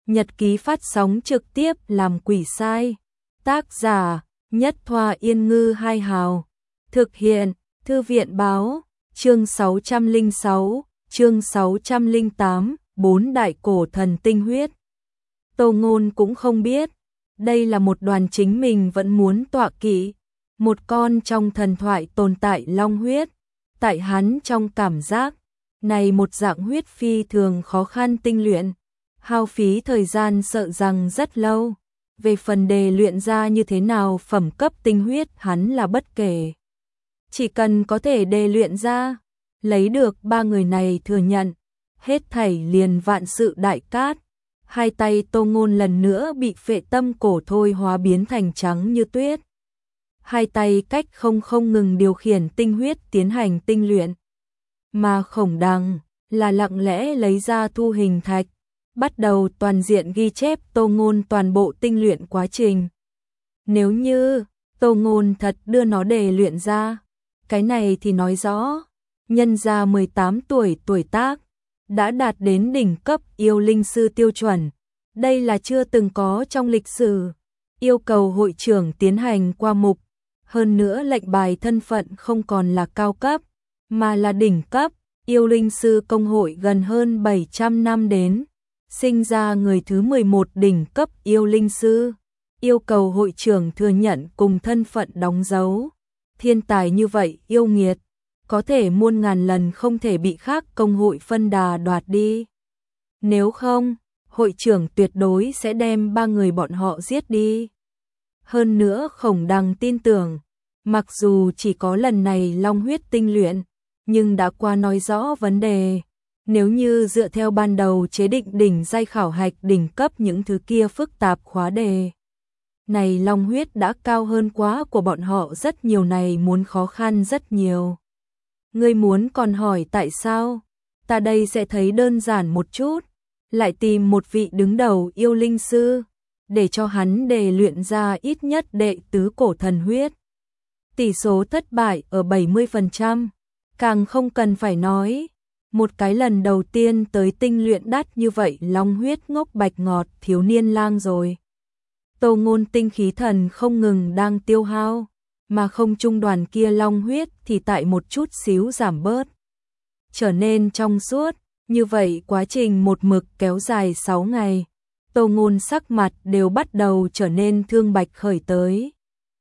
Nhật ký phát sóng trực tiếp làm quỷ sai. Tác giả Nhất Thoa Yên Ngư Hai Hào. Thực hiện Thư viện Báo. Chương 606, chương 608, 4 đại cổ thần tinh huyết. Tô Ngôn cũng không biết, đây là một đoàn chính mình vẫn muốn tọa kỵ, một con trong thần thoại tồn tại long huyết. Tại hắn trong cảm giác, này một dạng huyết phi thường khó khăn tinh luyện, hao phí thời gian sợ rằng rất lâu. Về phần đề luyện ra như thế nào phẩm cấp tinh huyết hắn là bất kể. Chỉ cần có thể đề luyện ra, lấy được ba người này thừa nhận, hết thảy liền vạn sự đại cát. Hai tay Tô Ngôn lần nữa bị phệ tâm cổ thôi hóa biến thành trắng như tuyết. Hai tay cách không ngừng điều khiển tinh huyết tiến hành tinh luyện. Mà Khổng Đằng là lặng lẽ lấy ra thu hình thạch, bắt đầu toàn diện ghi chép Tô Ngôn toàn bộ tinh luyện quá trình. Nếu như Tô Ngôn thật đưa nó đề luyện ra, cái này thì nói rõ, nhân ra 18 tuổi tuổi tác, đã đạt đến đỉnh cấp yêu linh sư tiêu chuẩn. Đây là chưa từng có trong lịch sử. Yêu cầu hội trưởng tiến hành qua mục. Hơn nữa lệnh bài thân phận không còn là cao cấp, mà là đỉnh cấp. Yêu linh sư công hội gần hơn 700 năm đến, sinh ra người thứ 11 đỉnh cấp yêu linh sư. Yêu cầu hội trưởng thừa nhận cùng thân phận đóng dấu. Thiên tài như vậy yêu nghiệt, có thể muôn ngàn lần không thể bị khác công hội phân đà đoạt đi. Nếu không, hội trưởng tuyệt đối sẽ đem ba người bọn họ giết đi. Hơn nữa Khổng Đằng tin tưởng, mặc dù chỉ có lần này long huyết tinh luyện, nhưng đã qua nói rõ vấn đề. Nếu như dựa theo ban đầu chế định đỉnh giai khảo hạch đỉnh cấp những thứ kia phức tạp khóa đề, này long huyết đã cao hơn quá của bọn họ rất nhiều, này muốn khó khăn rất nhiều. Ngươi muốn còn hỏi tại sao? Ta đây sẽ thấy đơn giản một chút, lại tìm một vị đứng đầu yêu linh sư, để cho hắn đề luyện ra ít nhất đệ tứ cổ thần huyết. Tỷ số thất bại ở 70%, càng không cần phải nói. Một cái lần đầu tiên tới tinh luyện đắt như vậy long huyết ngốc bạch ngọt thiếu niên lang rồi. Tô Ngôn tinh khí thần không ngừng đang tiêu hao, mà không trung đoàn kia long huyết thì tại một chút xíu giảm bớt, trở nên trong suốt. Như vậy quá trình một mực kéo dài 6 ngày, Tô Ngôn sắc mặt đều bắt đầu trở nên thương bạch khởi tới.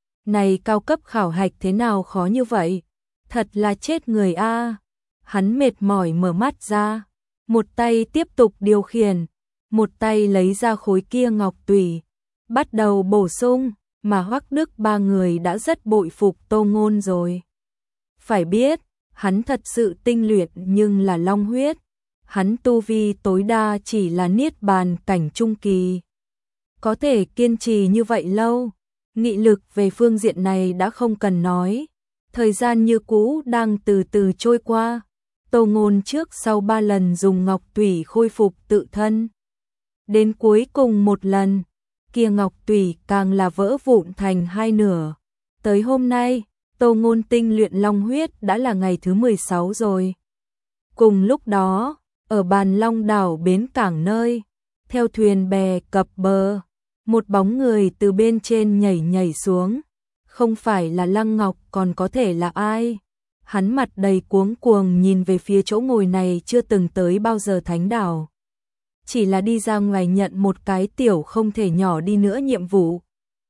Này cao cấp khảo hạch thế nào khó như vậy? Thật là chết người a. Hắn mệt mỏi mở mắt ra, một tay tiếp tục điều khiển, một tay lấy ra khối kia ngọc tùy, bắt đầu bổ sung, mà Hoắc Đức ba người đã rất bội phục Tô Ngôn rồi. Phải biết, hắn thật sự tinh luyện nhưng là long huyết, hắn tu vi tối đa chỉ là niết bàn cảnh trung kỳ. Có thể kiên trì như vậy lâu, nghị lực về phương diện này đã không cần nói. Thời gian như cũ đang từ từ trôi qua. Tô Ngôn trước sau 3 lần dùng ngọc tủy khôi phục tự thân. Đến cuối cùng một lần, kia ngọc tủy càng là vỡ vụn thành hai nửa. Tới hôm nay, Tô Ngôn tinh luyện long huyết đã là ngày thứ 16 rồi. Cùng lúc đó, ở Bàn Long đảo bến cảng nơi, theo thuyền bè cập bờ, một bóng người từ bên trên nhảy xuống. Không phải là Lăng Ngọc còn có thể là ai? Hắn mặt đầy cuống cuồng nhìn về phía chỗ ngồi này chưa từng tới bao giờ thánh đảo. Chỉ là đi ra ngoài nhận một cái tiểu không thể nhỏ đi nữa nhiệm vụ.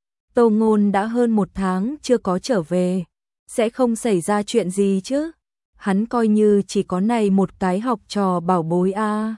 Tô Ngôn đã hơn 1 tháng chưa có trở về, sẽ không xảy ra chuyện gì chứ? Hắn coi như chỉ có này một cái học trò bảo bối a.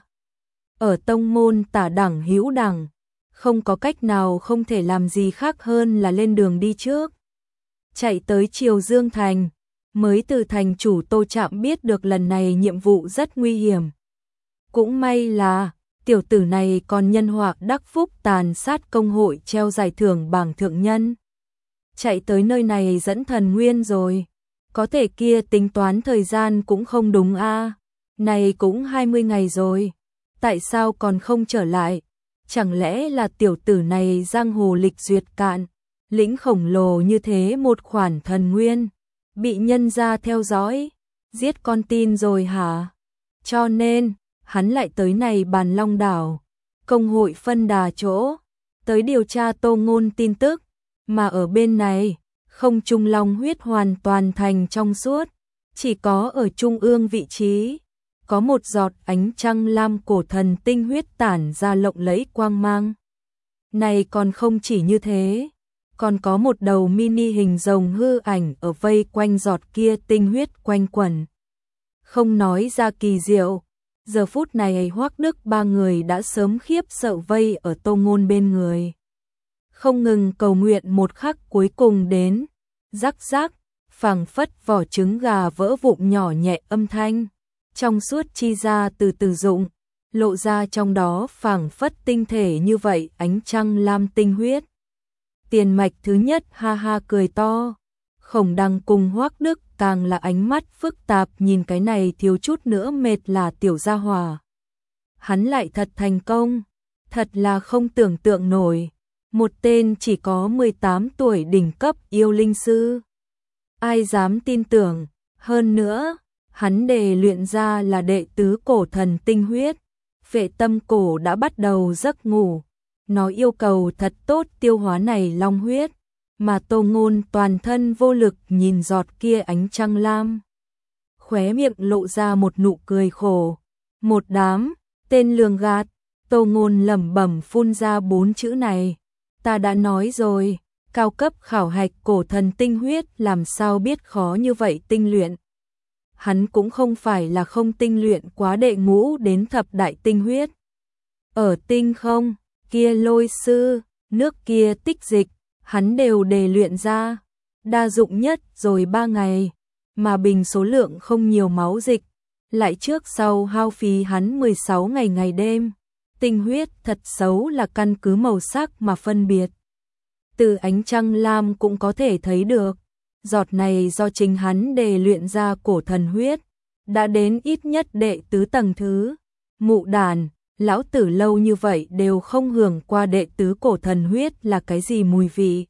Ở tông môn tả đẳng hữu đẳng, không có cách nào không thể làm gì khác hơn là lên đường đi trước. Chạy tới Triều Dương Thành, mới từ thành chủ Tô Trạm biết được lần này nhiệm vụ rất nguy hiểm. Cũng may là tiểu tử này còn nhân họa đắc phúc tàn sát công hội treo giải thưởng bảng thượng nhân. Chạy tới nơi này dẫn thần nguyên rồi, có thể kia tính toán thời gian cũng không đúng a. Này cũng 20 ngày rồi, tại sao còn không trở lại? Chẳng lẽ là tiểu tử này giang hồ lịch duyệt cạn, lĩnh khổng lồ như thế một khoản thần nguyên, bị nhân gia theo dõi, giết con tin rồi hả? Cho nên, hắn lại tới này Bàn Long đảo. công hội phân đà chỗ, tới điều tra Tô Ngôn tin tức, mà ở bên này, không trung long huyết hoàn toàn thành trong suốt, chỉ có ở trung ương vị trí, có một giọt ánh trăng lam cổ thần tinh huyết tản ra lộng lẫy quang mang. Này còn không chỉ như thế, còn có một đầu mini hình rồng hư ảnh ở vây quanh giọt kia tinh huyết quanh quẩn. Không nói ra kỳ diệu, giờ phút này Hoắc Đức ba người đã sớm khiếp sợ vây ở Tô Ngôn bên người. Không ngừng cầu nguyện một khắc cuối cùng đến, rắc rắc, phảng phất vỏ trứng gà vỡ vụn nhỏ nhẹ âm thanh, trong suốt chi ra từ từ dụng, lộ ra trong đó phảng phất tinh thể như vậy ánh trăng lam tinh huyết. Tiền Mạch thứ nhất ha ha cười to, Khổng Đăng cùng Hoắc Đức càng là ánh mắt phức tạp nhìn cái này thiếu chút nữa mệt là tiểu gia hỏa. Hắn lại thật thành công, thật là không tưởng tượng nổi, một tên chỉ có 18 tuổi đỉnh cấp yêu linh sư. Ai dám tin tưởng, hơn nữa, hắn đề luyện ra là đệ tứ cổ thần tinh huyết, Vệ Tâm Cổ đã bắt đầu giấc ngủ, nó yêu cầu thật tốt tiêu hóa này long huyết, mà Tô Ngôn toàn thân vô lực nhìn giọt kia ánh trăng lam. Khóe miệng lộ ra một nụ cười khổ, một đám, tên lường gạt, Tô Ngôn lẩm bẩm phun ra 4 chữ này. Ta đã nói rồi, cao cấp khảo hạch cổ thần tinh huyết làm sao biết khó như vậy tinh luyện. Hắn cũng không phải là không tinh luyện quá đệ ngũ đến thập đại tinh huyết. Ở tinh không, kia lôi sư, nước kia tích dịch, hắn đều đề luyện ra, đa dụng nhất rồi 3 ngày, mà bình số lượng không nhiều máu dịch, lại trước sau hao phí hắn 16 ngày ngày đêm. Tinh huyết thật xấu là căn cứ màu sắc mà phân biệt. Từ ánh trăng lam cũng có thể thấy được, giọt này do chính hắn đề luyện ra cổ thần huyết, đã đến ít nhất đệ tứ tầng thứ. Mụ đàn, lão tử lâu như vậy đều không hưởng qua đệ tứ cổ thần huyết là cái gì mùi vị.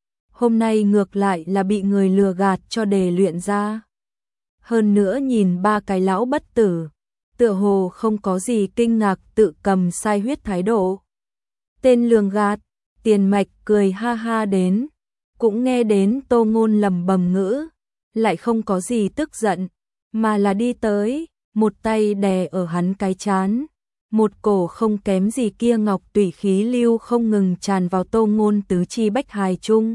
Hôm nay ngược lại là bị người lừa gạt cho đề luyện ra. Hơn nữa nhìn 3 cái lão bất tử, tựa hồ không có gì kinh ngạc tự cầm sai huyết thái độ. Tên lường gạt, Tiền Mạch cười ha ha đến, cũng nghe đến Tô Ngôn lẩm bẩm ngữ, lại không có gì tức giận, mà là đi tới, một tay đè ở hắn cái trán, một cổ không kém gì kia ngọc tủy khí lưu không ngừng tràn vào Tô Ngôn tứ chi bách hài chung,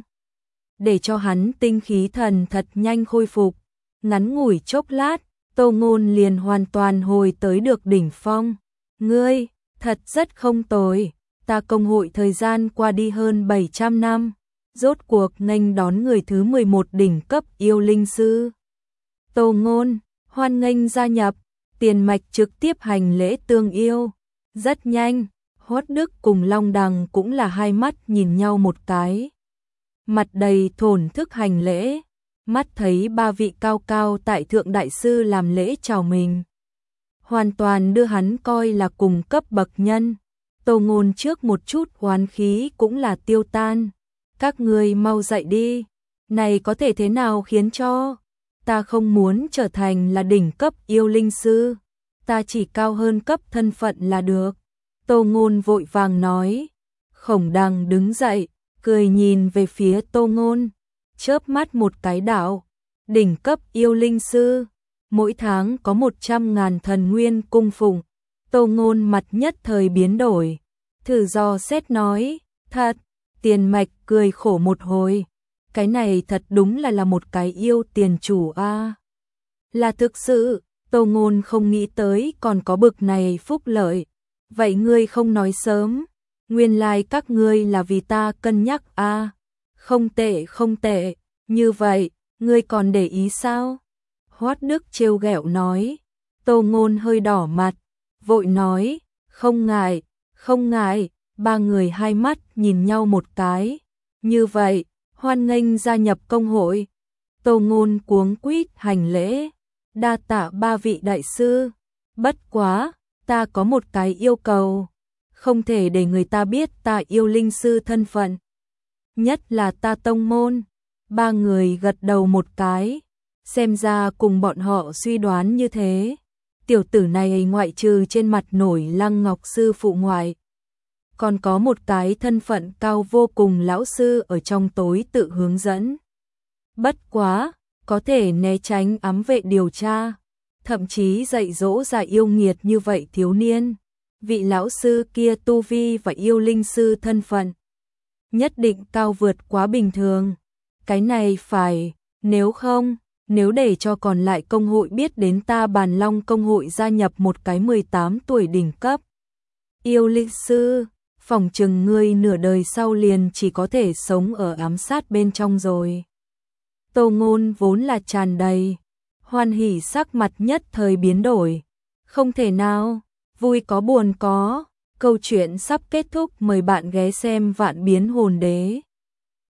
để cho hắn tinh khí thần thật nhanh khôi phục. Ngắn ngủi chốc lát, Tô Ngôn liền hoàn toàn hồi tới được đỉnh phong. Ngươi, thật rất không tồi, ta công hội thời gian qua đi hơn 700 năm, rốt cuộc nghênh đón người thứ 11 đỉnh cấp yêu linh sư. Tô Ngôn, hoan nghênh gia nhập, Tiền Mạch trực tiếp hành lễ tương yêu. Rất nhanh, Hoắc Đức cùng Long Đằng cũng là hai mắt nhìn nhau một cái. Mặt đầy thổn thức hành lễ. Mắt thấy 3 vị cao cao tại thượng đại sư làm lễ chào mình, hoàn toàn đưa hắn coi là cùng cấp bậc nhân. Tô Ngôn trước một chút oán khí cũng là tiêu tan. Các ngươi mau dậy đi, này có thể thế nào khiến cho ta không muốn trở thành là đỉnh cấp yêu linh sư, ta chỉ cao hơn cấp thân phận là được. Tô Ngôn vội vàng nói. Khổng Đăng đứng dậy, cười nhìn về phía Tô Ngôn, chớp mắt một cái đạo, đỉnh cấp yêu linh sư, mỗi tháng có 100.000 thần nguyên cung phụng. Tô Ngôn mặt nhất thời biến đổi, thử dò xét nói, thật. Tiền Mạch cười khổ một hồi, cái này thật đúng là một cái yêu tiền chủ a. Là thực sự, Tô Ngôn không nghĩ tới còn có bực này phúc lợi. Vậy ngươi không nói sớm, nguyên lai các ngươi là vì ta cân nhắc a. Không tệ không tệ, như vậy, ngươi còn để ý sao? Hoắc Đức trêu ghẹo nói. Tô Ngôn hơi đỏ mặt, vội nói, không ngại, không ngại. 3 người hai mắt nhìn nhau một cái. Như vậy, hoan nghênh gia nhập công hội. Tô Ngôn cuống quýt hành lễ, đa tạ 3 vị đại sư. Bất quá, ta có một cái yêu cầu, không thể để người ta biết ta yêu linh sư thân phận, nhất là ta tông môn. 3 người gật đầu một cái, xem ra cùng bọn họ suy đoán như thế. Tiểu tử này ngoại trừ trên mặt nổi Lăng Ngọc sư phụ ngoại, còn có một cái thân phận cao vô cùng lão sư ở trong tối tự hướng dẫn. Bất quá, có thể né tránh ám vệ điều tra, thậm chí dạy dỗ giả yêu nghiệt như vậy thiếu niên. Vị lão sư kia tu vi và yêu linh sư thân phận nhất định cao vượt quá bình thường. Cái này phải, nếu để cho còn lại công hội biết đến ta Bàn Long công hội gia nhập một cái 18 tuổi đỉnh cấp yêu linh sư, phỏng chừng ngươi nửa đời sau liền chỉ có thể sống ở ám sát bên trong rồi. Tô Ngôn vốn là tràn đầy hoan hỉ, sắc mặt nhất thời biến đổi. Không thể nào, vui có buồn có, câu chuyện sắp kết thúc, mời bạn ghé xem Vạn Biến Hồn Đế.